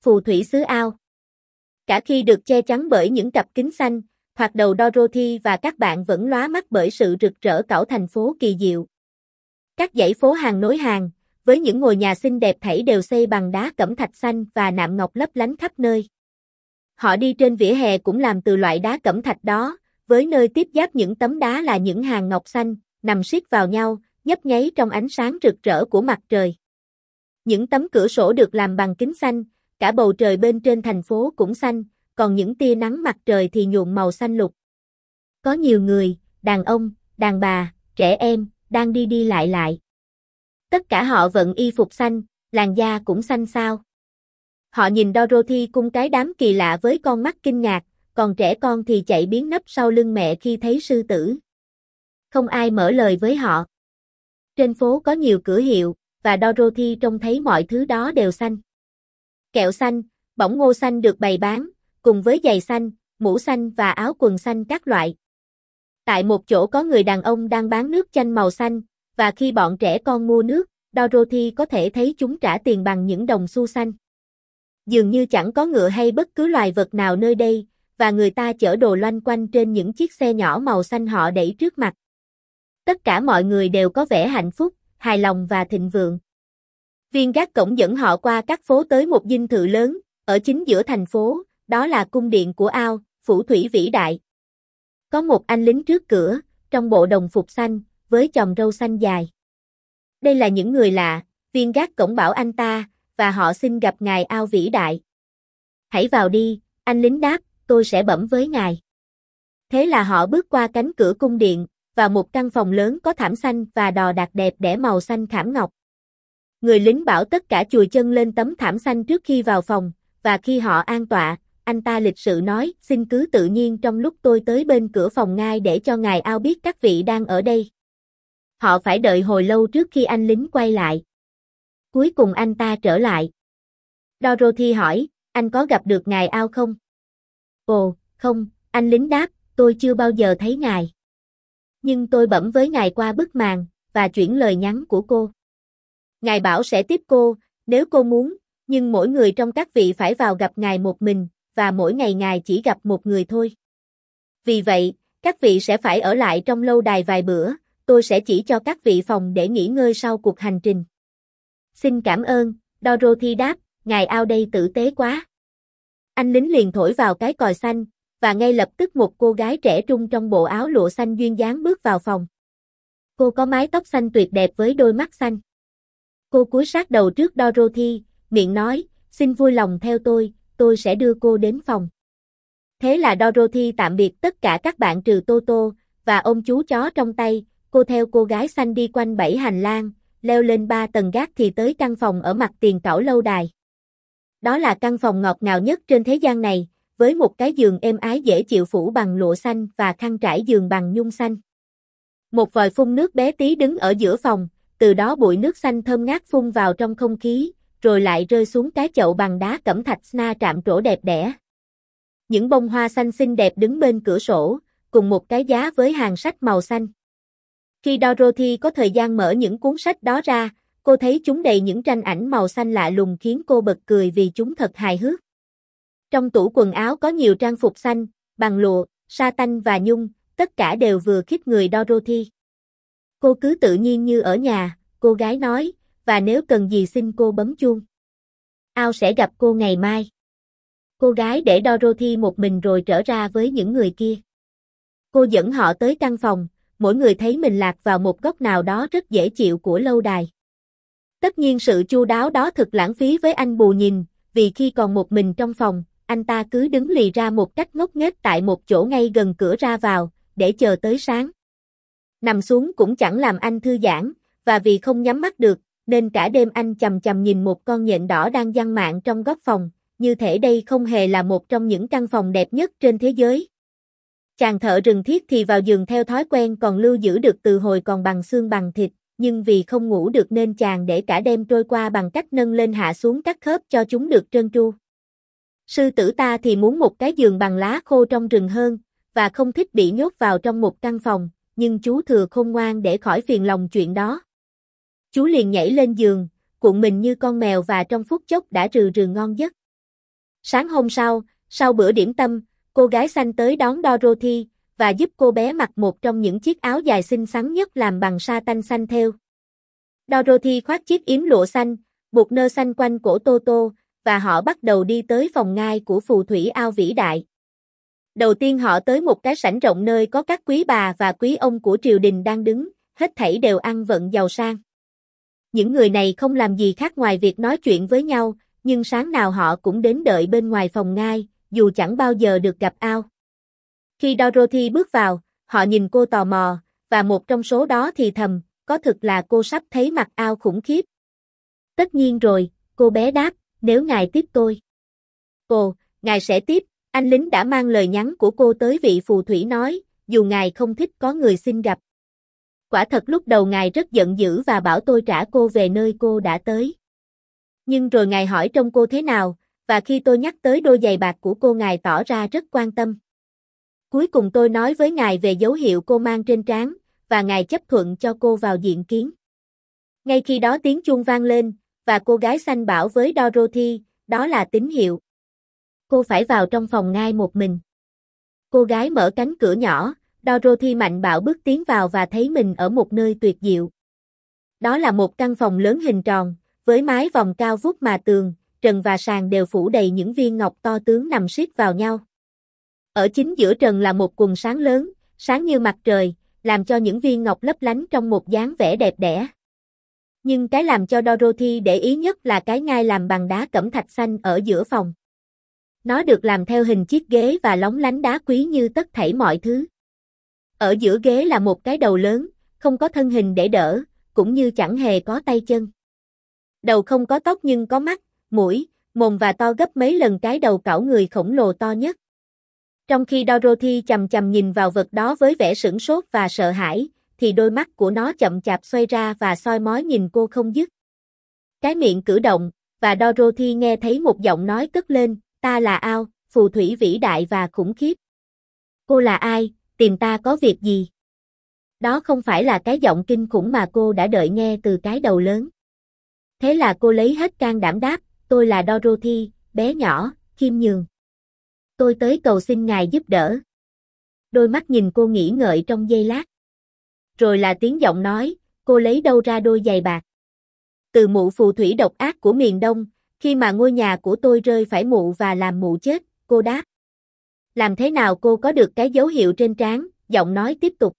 phù thủy xứ ao. Cả khi được che chắn bởi những cặp kính xanh, thoạt đầu Dorothy và các bạn vẫn lóa mắt bởi sự rực rỡ cẩu thành phố kỳ diệu. Các dãy phố hàng nối hàng, với những ngôi nhà xinh đẹp thảy đều xây bằng đá cẩm thạch xanh và nạm ngọc lấp lánh khắp nơi. Họ đi trên vỉa hè cũng làm từ loại đá cẩm thạch đó, với nơi tiếp giáp những tấm đá là những hàng ngọc xanh, nằm siết vào nhau, nhấp nháy trong ánh sáng rực rỡ của mặt trời. Những tấm cửa sổ được làm bằng kính xanh, cả bầu trời bên trên thành phố cũng xanh, còn những tia nắng mặt trời thì nhuộm màu xanh lục. Có nhiều người, đàn ông, đàn bà, trẻ em, đang đi đi lại lại. Tất cả họ vận y phục xanh, làn da cũng xanh xao. Họ nhìn Dorothy cung cái đám kỳ lạ với con mắt kinh ngạc, còn trẻ con thì chạy biến nấp sau lưng mẹ khi thấy sư tử. Không ai mở lời với họ. Trên phố có nhiều cửa hiệu, và Dorothy trông thấy mọi thứ đó đều xanh. Kẹo xanh, bỏng ngô xanh được bày bán, cùng với giày xanh, mũ xanh và áo quần xanh các loại. Tại một chỗ có người đàn ông đang bán nước chanh màu xanh, và khi bọn trẻ con mua nước, Dorothy có thể thấy chúng trả tiền bằng những đồng xu xanh. Dường như chẳng có ngựa hay bất cứ loài vật nào nơi đây, và người ta chở đồ loanh quanh trên những chiếc xe nhỏ màu xanh họ đẩy trước mặt. Tất cả mọi người đều có vẻ hạnh phúc, hài lòng và thịnh vượng. Viên gác cổng dẫn họ qua các phố tới một dinh thự lớn, ở chính giữa thành phố, đó là cung điện của Ao, phù thủy vĩ đại. Có một anh lính trước cửa, trong bộ đồng phục xanh, với chòm râu xanh dài. Đây là những người lạ, viên gác cổng bảo anh ta, và họ xin gặp ngài Ao vĩ đại. Hãy vào đi, anh lính đáp, tôi sẽ bẩm với ngài. Thế là họ bước qua cánh cửa cung điện, vào một căn phòng lớn có thảm xanh và đò đạc đẹp đẽ màu xanh khảm ngọc. Người lính bảo tất cả chùi chân lên tấm thảm xanh trước khi vào phòng, và khi họ an tọa, anh ta lịch sự nói, xin cứ tự nhiên trong lúc tôi tới bên cửa phòng ngay để cho ngài Ao biết các vị đang ở đây. Họ phải đợi hồi lâu trước khi anh lính quay lại. Cuối cùng anh ta trở lại. Dorothy hỏi, anh có gặp được ngài Ao không? Ồ, không, anh lính đáp, tôi chưa bao giờ thấy ngài. Nhưng tôi bẩm với ngài qua bức màn, và chuyển lời nhắn của cô. Ngài bảo sẽ tiếp cô, nếu cô muốn, nhưng mỗi người trong các vị phải vào gặp ngài một mình, và mỗi ngày ngài chỉ gặp một người thôi. Vì vậy, các vị sẽ phải ở lại trong lâu đài vài bữa, tôi sẽ chỉ cho các vị phòng để nghỉ ngơi sau cuộc hành trình. Xin cảm ơn, Dorothy đáp, ngài Ao đây tử tế quá. Anh lính liền thổi vào cái còi xanh, và ngay lập tức một cô gái trẻ trung trong bộ áo lụa xanh duyên dáng bước vào phòng. Cô có mái tóc xanh tuyệt đẹp với đôi mắt xanh. Cô cúi sát đầu trước Dorothy, miệng nói, xin vui lòng theo tôi sẽ đưa cô đến phòng. Thế là Dorothy tạm biệt tất cả các bạn trừ Toto, và ôm chú chó trong tay, cô theo cô gái xanh đi quanh 7 hành lang, leo lên 3 tầng gác thì tới căn phòng ở mặt tiền cẩu lâu đài. Đó là căn phòng ngọt ngào nhất trên thế gian này, với một cái giường êm ái dễ chịu phủ bằng lụa xanh và khăn trải giường bằng nhung xanh. Một vòi phun nước bé tí đứng ở giữa phòng, từ đó bụi nước xanh thơm ngát phun vào trong không khí, rồi lại rơi xuống cái chậu bằng đá cẩm thạch sna trạm trổ đẹp đẽ. Những bông hoa xanh xinh đẹp đứng bên cửa sổ, cùng một cái giá với hàng sách màu xanh. Khi Dorothy có thời gian mở những cuốn sách đó ra, cô thấy chúng đầy những tranh ảnh màu xanh lạ lùng khiến cô bật cười vì chúng thật hài hước. Trong tủ quần áo có nhiều trang phục xanh, bằng lụa, sa tanh và nhung, tất cả đều vừa khít người Dorothy. Cô cứ tự nhiên như ở nhà, cô gái nói, và nếu cần gì xin cô bấm chuông. Ao sẽ gặp cô ngày mai. Cô gái để Dorothy một mình rồi trở ra với những người kia. Cô dẫn họ tới căn phòng, mỗi người thấy mình lạc vào một góc nào đó rất dễ chịu của lâu đài. Tất nhiên sự chu đáo đó thực lãng phí với anh bù nhìn, vì khi còn một mình trong phòng, anh ta cứ đứng lì ra một cách ngốc nghếch tại một chỗ ngay gần cửa ra vào, để chờ tới sáng. Nằm xuống cũng chẳng làm anh thư giãn, và vì không nhắm mắt được, nên cả đêm anh chằm chằm nhìn một con nhện đỏ đang giăng mạng trong góc phòng, như thể đây không hề là một trong những căn phòng đẹp nhất trên thế giới. Chàng thợ rừng thiết thì vào giường theo thói quen còn lưu giữ được từ hồi còn bằng xương bằng thịt, nhưng vì không ngủ được nên chàng để cả đêm trôi qua bằng cách nâng lên hạ xuống các khớp cho chúng được trơn tru. Sư tử ta thì muốn một cái giường bằng lá khô trong rừng hơn, và không thích bị nhốt vào trong một căn phòng, nhưng chú thừa khôn ngoan để khỏi phiền lòng chuyện đó. Chú liền nhảy lên giường, cuộn mình như con mèo và trong phút chốc đã rừ rừ ngon giấc. Sáng hôm sau, sau bữa điểm tâm, cô gái xanh tới đón Dorothy, và giúp cô bé mặc một trong những chiếc áo dài xinh xắn nhất làm bằng sa tanh xanh thêu. Dorothy khoác chiếc yếm lụa xanh, buộc nơ xanh quanh cổ Toto, và họ bắt đầu đi tới phòng ngai của phù thủy ao vĩ đại. Đầu tiên họ tới một cái sảnh rộng nơi có các quý bà và quý ông của triều đình đang đứng, hết thảy đều ăn vận giàu sang. Những người này không làm gì khác ngoài việc nói chuyện với nhau, nhưng sáng nào họ cũng đến đợi bên ngoài phòng ngai, dù chẳng bao giờ được gặp ao. Khi Dorothy bước vào, họ nhìn cô tò mò, và một trong số đó thì thầm, có thực là cô sắp thấy mặt ao khủng khiếp. Tất nhiên rồi, cô bé đáp, nếu ngài tiếp tôi. Ồ, ngài sẽ tiếp, anh lính đã mang lời nhắn của cô tới vị phù thủy nói, dù ngài không thích có người xin gặp. Quả thật lúc đầu ngài rất giận dữ và bảo tôi trả cô về nơi cô đã tới. Nhưng rồi ngài hỏi trông cô thế nào, và khi tôi nhắc tới đôi giày bạc của cô ngài tỏ ra rất quan tâm. Cuối cùng tôi nói với ngài về dấu hiệu cô mang trên trán, và ngài chấp thuận cho cô vào diện kiến. Ngay khi đó tiếng chuông vang lên, và cô gái xanh bảo với Dorothy, đó là tín hiệu. Cô phải vào trong phòng ngai một mình. Cô gái mở cánh cửa nhỏ, Dorothy mạnh bạo bước tiến vào và thấy mình ở một nơi tuyệt diệu. Đó là một căn phòng lớn hình tròn, với mái vòm cao vút mà tường, trần và sàn đều phủ đầy những viên ngọc to tướng nằm siết vào nhau. Ở chính giữa trần là một quần sáng lớn, sáng như mặt trời, làm cho những viên ngọc lấp lánh trong một dáng vẻ đẹp đẽ. Nhưng cái làm cho Dorothy để ý nhất là cái ngai làm bằng đá cẩm thạch xanh ở giữa phòng. Nó được làm theo hình chiếc ghế và lóng lánh đá quý như tất thảy mọi thứ. Ở giữa ghế là một cái đầu lớn, không có thân hình để đỡ, cũng như chẳng hề có tay chân. Đầu không có tóc nhưng có mắt, mũi, mồm và to gấp mấy lần cái đầu cẩu người khổng lồ to nhất. Trong khi Dorothy chằm chằm nhìn vào vật đó với vẻ sửng sốt và sợ hãi, thì đôi mắt của nó chậm chạp xoay ra và soi mói nhìn cô không dứt. Cái miệng cử động, và Dorothy nghe thấy một giọng nói cất lên, ta là Ao, phù thủy vĩ đại và khủng khiếp. Cô là ai, tìm ta có việc gì? Đó không phải là cái giọng kinh khủng mà cô đã đợi nghe từ cái đầu lớn. Thế là cô lấy hết can đảm đáp, tôi là Dorothy, bé nhỏ, khiêm nhường. Tôi tới cầu xin ngài giúp đỡ. Đôi mắt nhìn cô nghĩ ngợi trong giây lát. Rồi là tiếng giọng nói, cô lấy đâu ra đôi giày bạc? Từ mụ phù thủy độc ác của miền Đông, khi mà ngôi nhà của tôi rơi phải mụ và làm mụ chết, cô đáp. Làm thế nào cô có được cái dấu hiệu trên trán? Giọng nói tiếp tục.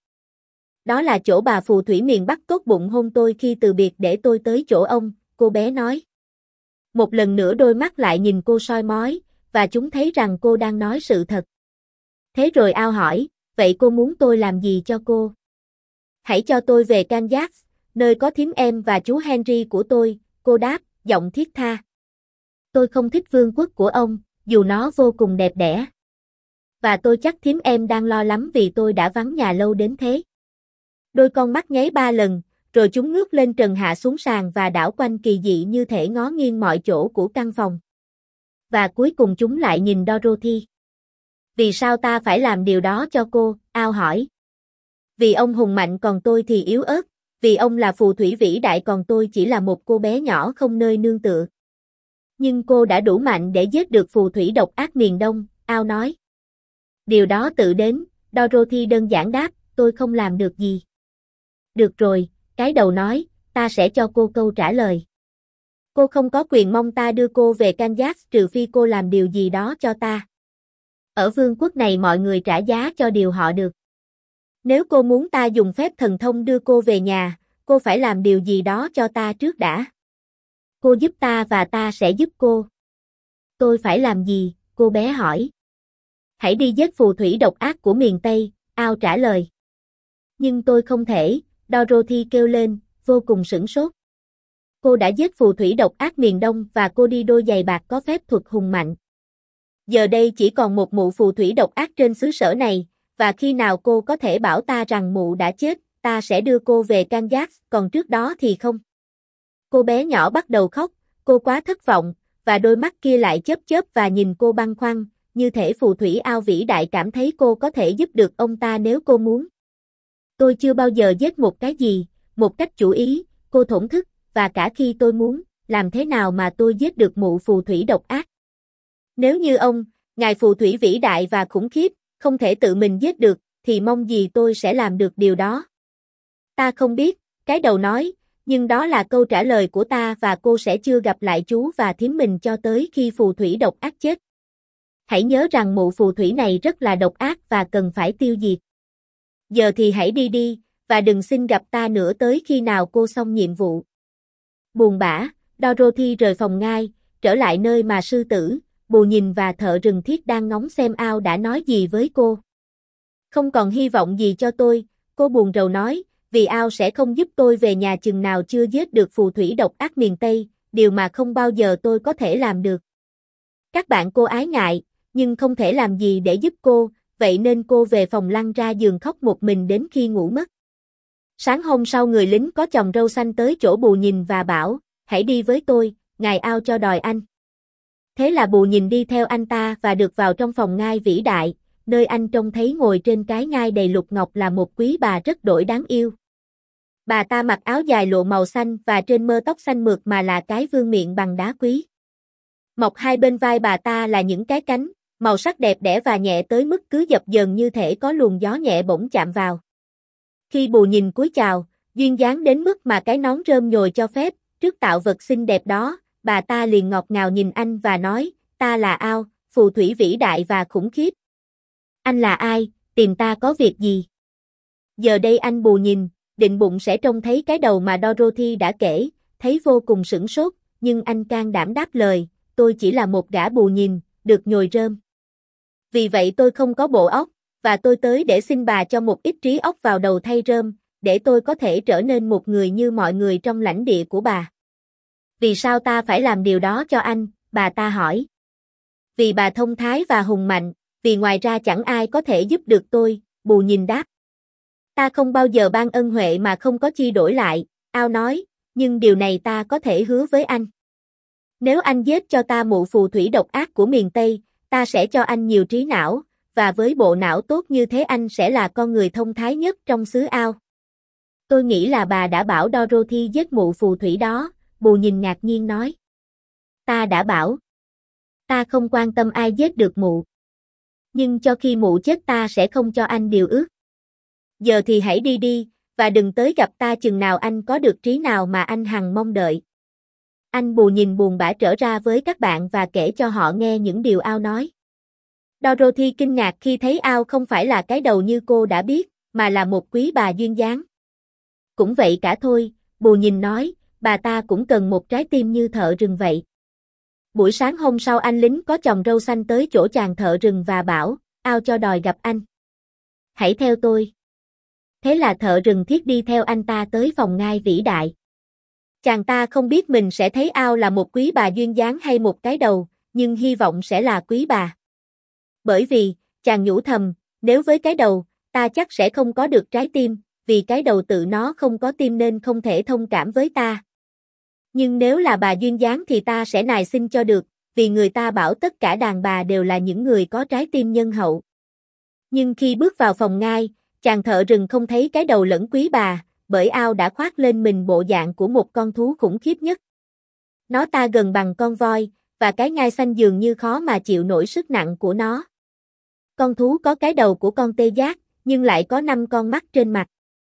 Đó là chỗ bà phù thủy miền Bắc tốt bụng hôn tôi khi từ biệt để tôi tới chỗ ông, cô bé nói. Một lần nữa đôi mắt lại nhìn cô soi mói, và chúng thấy rằng cô đang nói sự thật. Thế rồi Ao hỏi, vậy cô muốn tôi làm gì cho cô? Hãy cho tôi về Kansas, nơi có thím em và chú Henry của tôi, cô đáp, giọng thiết tha. Tôi không thích vương quốc của ông, dù nó vô cùng đẹp đẽ. Và tôi chắc thím em đang lo lắm vì tôi đã vắng nhà lâu đến thế. Đôi con mắt nháy 3 lần, rồi chúng ngước lên trần hạ xuống sàn và đảo quanh kỳ dị như thể ngó nghiêng mọi chỗ của căn phòng. Và cuối cùng chúng lại nhìn Dorothy. Vì sao ta phải làm điều đó cho cô? Ao hỏi. Vì ông hùng mạnh còn tôi thì yếu ớt, vì ông là phù thủy vĩ đại còn tôi chỉ là một cô bé nhỏ không nơi nương tựa. Nhưng cô đã đủ mạnh để giết được phù thủy độc ác miền Đông, Ao nói. Điều đó tự đến, Dorothy đơn giản đáp, tôi không làm được gì. Được rồi, cái đầu nói, ta sẽ cho cô câu trả lời. Cô không có quyền mong ta đưa cô về Kansas trừ phi cô làm điều gì đó cho ta. Ở vương quốc này mọi người trả giá cho điều họ được. Nếu cô muốn ta dùng phép thần thông đưa cô về nhà, cô phải làm điều gì đó cho ta trước đã. Cô giúp ta và ta sẽ giúp cô. Tôi phải làm gì? Cô bé hỏi. Hãy đi giết phù thủy độc ác của miền Tây, Ao trả lời. Nhưng tôi không thể, Dorothy kêu lên, vô cùng sửng sốt. Cô đã giết phù thủy độc ác miền Đông và cô đi đôi giày bạc có phép thuật hùng mạnh. Giờ đây chỉ còn một mụ phù thủy độc ác trên xứ sở này, và khi nào cô có thể bảo ta rằng mụ đã chết, ta sẽ đưa cô về Kansas, còn trước đó thì không. Cô bé nhỏ bắt đầu khóc, cô quá thất vọng, và đôi mắt kia lại chớp chớp và nhìn cô băn khoăn, như thể phù thủy Ao vĩ đại cảm thấy cô có thể giúp được ông ta nếu cô muốn. Tôi chưa bao giờ giết một cái gì, một cách chủ ý, cô thổn thức, và cả khi tôi muốn, làm thế nào mà tôi giết được mụ phù thủy độc ác? Nếu như ông, ngài phù thủy vĩ đại và khủng khiếp, không thể tự mình giết được, thì mong gì tôi sẽ làm được điều đó. Ta không biết, cái đầu nói, nhưng đó là câu trả lời của ta và cô sẽ chưa gặp lại chú và thím mình cho tới khi phù thủy độc ác chết. Hãy nhớ rằng mụ phù thủy này rất là độc ác và cần phải tiêu diệt. Giờ thì hãy đi đi, và đừng xin gặp ta nữa tới khi nào cô xong nhiệm vụ. Buồn bã, Dorothy rời phòng ngay, trở lại nơi mà sư tử, Bù Nhìn và thợ rừng Thiết đang ngóng xem Ao đã nói gì với cô. Không còn hy vọng gì cho tôi, cô buồn rầu nói, vì Ao sẽ không giúp tôi về nhà chừng nào chưa giết được phù thủy độc ác miền Tây, điều mà không bao giờ tôi có thể làm được. Các bạn cô ái ngại, nhưng không thể làm gì để giúp cô, vậy nên cô về phòng lăn ra giường khóc một mình đến khi ngủ mất. Sáng hôm sau người lính có chòm râu xanh tới chỗ Bù Nhìn và bảo, hãy đi với tôi, ngài Ao cho đòi anh. Thế là Bù Nhìn đi theo anh ta và được vào trong phòng ngai vĩ đại, nơi anh trông thấy ngồi trên cái ngai đầy lục ngọc là một quý bà rất đỗi đáng yêu. Bà ta mặc áo dài lụa màu xanh và trên mơ tóc xanh mượt mà là cái vương miện bằng đá quý. Mọc hai bên vai bà ta là những cái cánh, màu sắc đẹp đẽ và nhẹ tới mức cứ dập dờn như thể có luồng gió nhẹ bỗng chạm vào. Khi Bù Nhìn cúi chào, duyên dáng đến mức mà cái nón rơm nhồi cho phép, trước tạo vật xinh đẹp đó, bà ta liền ngọt ngào nhìn anh và nói, ta là Ao, phù thủy vĩ đại và khủng khiếp. Anh là ai, tìm ta có việc gì? Giờ đây anh Bù Nhìn, định bụng sẽ trông thấy cái đầu mà Dorothy đã kể, thấy vô cùng sửng sốt, nhưng anh can đảm đáp lời, tôi chỉ là một gã Bù Nhìn, được nhồi rơm. Vì vậy tôi không có bộ óc, và tôi tới để xin bà cho một ít trí óc vào đầu thay rơm, để tôi có thể trở nên một người như mọi người trong lãnh địa của bà. Vì sao ta phải làm điều đó cho anh, bà ta hỏi. Vì bà thông thái và hùng mạnh, vì ngoài ra chẳng ai có thể giúp được tôi, Bù Nhìn đáp. Ta không bao giờ ban ân huệ mà không có chi đổi lại, Ao nói, nhưng điều này ta có thể hứa với anh. Nếu anh giết cho ta mụ phù thủy độc ác của miền Tây, ta sẽ cho anh nhiều trí não, và với bộ não tốt như thế anh sẽ là con người thông thái nhất trong xứ Ao. Tôi nghĩ là bà đã bảo Dorothy giết mụ phù thủy đó, Bù Nhìn ngạc nhiên nói. Ta đã bảo. Ta không quan tâm ai giết được mụ. Nhưng cho khi mụ chết ta sẽ không cho anh điều ước. Giờ thì hãy đi đi, và đừng tới gặp ta chừng nào anh có được trí nào mà anh hằng mong đợi. Anh Bù Nhìn buồn bã trở ra với các bạn và kể cho họ nghe những điều Ao nói. Dorothy kinh ngạc khi thấy Ao không phải là cái đầu như cô đã biết, mà là một quý bà duyên dáng. Cũng vậy cả thôi, Bù Nhìn nói, bà ta cũng cần một trái tim như thợ rừng vậy. Buổi sáng hôm sau anh lính có chòm râu xanh tới chỗ chàng thợ rừng và bảo, Ao cho đòi gặp anh. Hãy theo tôi. Thế là thợ rừng Thiết đi theo anh ta tới phòng ngai vĩ đại. Chàng ta không biết mình sẽ thấy Ao là một quý bà duyên dáng hay một cái đầu, nhưng hy vọng sẽ là quý bà. Bởi vì, chàng nhủ thầm, nếu với cái đầu, ta chắc sẽ không có được trái tim, vì cái đầu tự nó không có tim nên không thể thông cảm với ta. Nhưng nếu là bà duyên dáng thì ta sẽ nài xin cho được, vì người ta bảo tất cả đàn bà đều là những người có trái tim nhân hậu. Nhưng khi bước vào phòng ngai, chàng thợ rừng không thấy cái đầu lẫn quý bà, bởi Ao đã khoác lên mình bộ dạng của một con thú khủng khiếp nhất. Nó ta gần bằng con voi, và cái ngai xanh dường như khó mà chịu nổi sức nặng của nó. Con thú có cái đầu của con tê giác, nhưng lại có 5 con mắt trên mặt.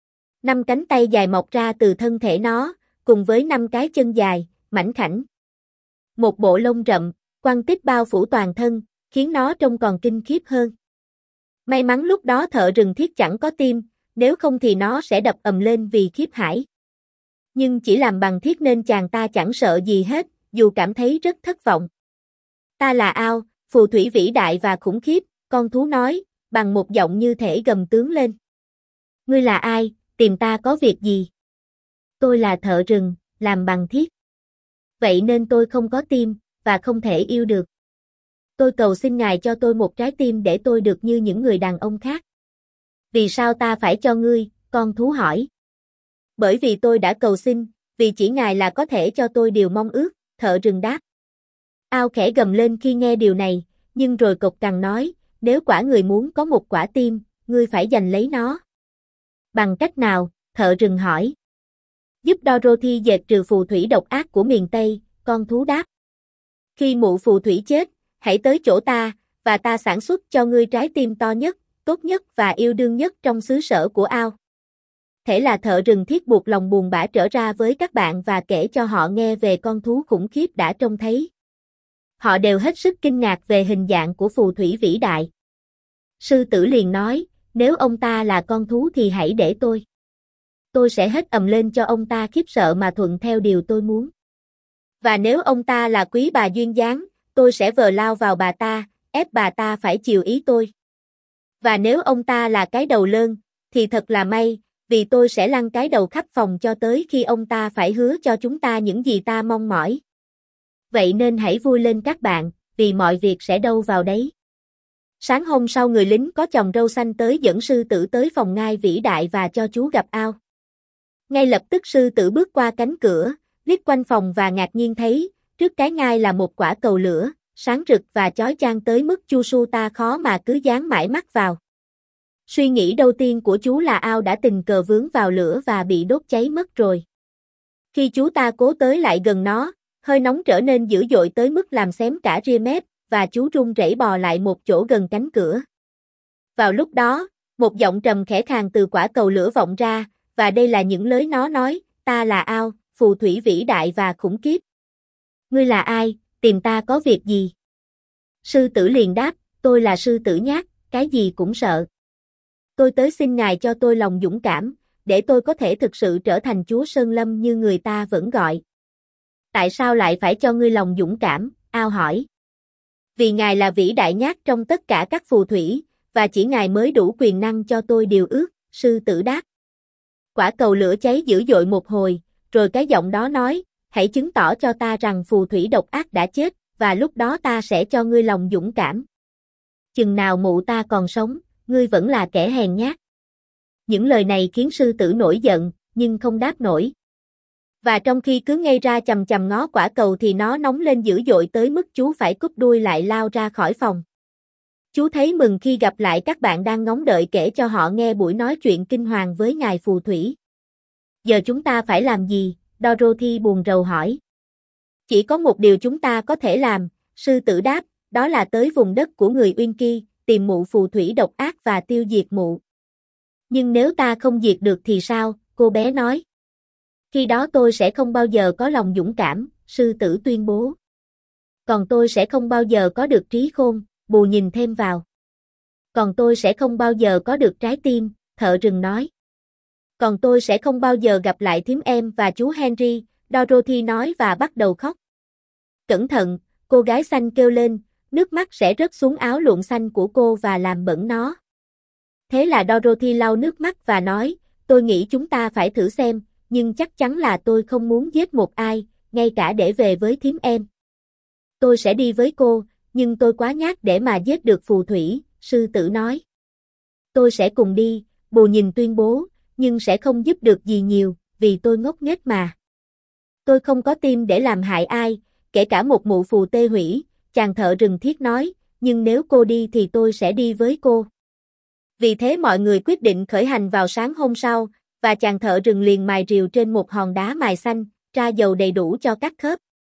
5 cánh tay dài mọc ra từ thân thể nó, cùng với 5 cái chân dài, mảnh khảnh. Một bộ lông rậm, quăn tít bao phủ toàn thân, khiến nó trông còn kinh khiếp hơn. May mắn lúc đó thợ rừng Thiết chẳng có tim, nếu không thì nó sẽ đập ầm lên vì khiếp hãi. Nhưng chỉ làm bằng thiết nên chàng ta chẳng sợ gì hết, dù cảm thấy rất thất vọng. Ta là Ao, phù thủy vĩ đại và khủng khiếp, con thú nói, bằng một giọng như thể gầm tướng lên. Ngươi là ai, tìm ta có việc gì? Tôi là thợ rừng, làm bằng thiết. Vậy nên tôi không có tim, và không thể yêu được. Tôi cầu xin ngài cho tôi một trái tim để tôi được như những người đàn ông khác. Vì sao ta phải cho ngươi, con thú hỏi. Bởi vì tôi đã cầu xin, vì chỉ ngài là có thể cho tôi điều mong ước, thợ rừng đáp. Ao khẽ gầm lên khi nghe điều này, nhưng rồi cộc cằn nói, nếu quả người muốn có một quả tim, ngươi phải giành lấy nó. Bằng cách nào, thợ rừng hỏi. Giúp Dorothy dệt trừ phù thủy độc ác của miền Tây, con thú đáp. Khi mụ phù thủy chết, hãy tới chỗ ta, và ta sản xuất cho ngươi trái tim to nhất, tốt nhất và yêu đương nhất trong xứ sở của Ao. Thế là thợ rừng Thiết buộc lòng buồn bã trở ra với các bạn và kể cho họ nghe về con thú khủng khiếp đã trông thấy. Họ đều hết sức kinh ngạc về hình dạng của phù thủy vĩ đại. Sư tử liền nói, nếu ông ta là con thú thì hãy để tôi. Tôi sẽ hét ầm lên cho ông ta khiếp sợ mà thuận theo điều tôi muốn. Và nếu ông ta là quý bà duyên dáng, tôi sẽ vờ lao vào bà ta, ép bà ta phải chiều ý tôi. Và nếu ông ta là cái đầu lơn, thì thật là may, vì tôi sẽ lăn cái đầu khắp phòng cho tới khi ông ta phải hứa cho chúng ta những gì ta mong mỏi. Vậy nên hãy vui lên các bạn, vì mọi việc sẽ đâu vào đấy. Sáng hôm sau người lính có chòm râu xanh tới dẫn sư tử tới phòng ngai vĩ đại và cho chú gặp Ao. Ngay lập tức sư tử bước qua cánh cửa, liếc quanh phòng và ngạc nhiên thấy, trước cái ngai là một quả cầu lửa, sáng rực và chói chang tới mức Chu Su ta khó mà cứ dán mãi mắt vào. Suy nghĩ đầu tiên của chú là Ao đã tình cờ vướng vào lửa và bị đốt cháy mất rồi. Khi chú ta cố tới lại gần nó, hơi nóng trở nên dữ dội tới mức làm xém cả ria mép, và chú run rẩy bò lại một chỗ gần cánh cửa. Vào lúc đó, một giọng trầm khẽ khàn từ quả cầu lửa vọng ra, và đây là những lời nó nói, ta là Ao, phù thủy vĩ đại và khủng khiếp. Ngươi là ai, tìm ta có việc gì? Sư tử liền đáp, tôi là sư tử nhát, cái gì cũng sợ. Tôi tới xin ngài cho tôi lòng dũng cảm, để tôi có thể thực sự trở thành chúa Sơn Lâm như người ta vẫn gọi. Tại sao lại phải cho ngươi lòng dũng cảm? Ao hỏi. Vì ngài là vĩ đại nhất trong tất cả các phù thủy, và chỉ ngài mới đủ quyền năng cho tôi điều ước, sư tử đáp. Quả cầu lửa cháy dữ dội một hồi, rồi cái giọng đó nói, hãy chứng tỏ cho ta rằng phù thủy độc ác đã chết, và lúc đó ta sẽ cho ngươi lòng dũng cảm. Chừng nào mụ ta còn sống, ngươi vẫn là kẻ hèn nhát. Những lời này khiến sư tử nổi giận, nhưng không đáp nổi. Và trong khi cứ ngây ra chằm chằm ngó quả cầu thì nó nóng lên dữ dội tới mức chú phải cúp đuôi lại lao ra khỏi phòng. Chú thấy mừng khi gặp lại các bạn đang ngóng đợi kể cho họ nghe buổi nói chuyện kinh hoàng với ngài phù thủy. Giờ chúng ta phải làm gì? Dorothy buồn rầu hỏi. Chỉ có một điều chúng ta có thể làm, sư tử đáp, đó là tới vùng đất của người Uyên Ki, tìm mụ phù thủy độc ác và tiêu diệt mụ. Nhưng nếu ta không diệt được thì sao? Cô bé nói. Khi đó tôi sẽ không bao giờ có lòng dũng cảm, sư tử tuyên bố. Còn tôi sẽ không bao giờ có được trí khôn, Bù nhìn thêm vào. Còn tôi sẽ không bao giờ có được trái tim, thợ rừng nói. Còn tôi sẽ không bao giờ gặp lại thím em và chú Henry, Dorothy nói và bắt đầu khóc. Cẩn thận, cô gái xanh kêu lên, nước mắt sẽ rớt xuống áo lụa xanh của cô và làm bẩn nó. Thế là Dorothy lau nước mắt và nói, tôi nghĩ chúng ta phải thử xem, nhưng chắc chắn là tôi không muốn giết một ai, ngay cả để về với thím em. Tôi sẽ đi với cô, nhưng tôi quá nhát để mà giết được phù thủy, sư tử nói. Tôi sẽ cùng đi, Bù nhìn tuyên bố, nhưng sẽ không giúp được gì nhiều, vì tôi ngốc nghếch mà. Tôi không có tim để làm hại ai, kể cả một mụ phù tê hủy, chàng thợ rừng Thiết nói, nhưng nếu cô đi thì tôi sẽ đi với cô. Vì thế mọi người quyết định khởi hành vào sáng hôm sau, và chàng thợ rừng liền mài rìu trên một hòn đá mài xanh, tra dầu đầy đủ cho các khớp.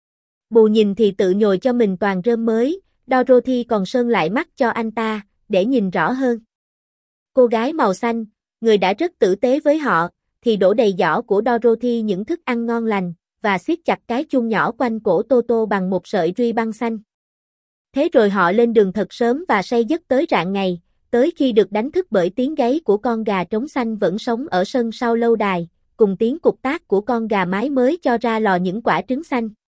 Bù nhìn thì tự nhồi cho mình toàn rơm mới, Dorothy còn sơn lại mắt cho anh ta, để nhìn rõ hơn. Cô gái màu xanh, người đã rất tử tế với họ, thì đổ đầy giỏ của Dorothy những thức ăn ngon lành, và siết chặt cái chuông nhỏ quanh cổ Toto bằng một sợi ruy băng xanh. Thế rồi họ lên đường thật sớm và say giấc tới rạng ngày, tới khi được đánh thức bởi tiếng gáy của con gà trống xanh vẫn sống ở sân sau lâu đài, cùng tiếng cục tác của con gà mái mới cho ra lò những quả trứng xanh.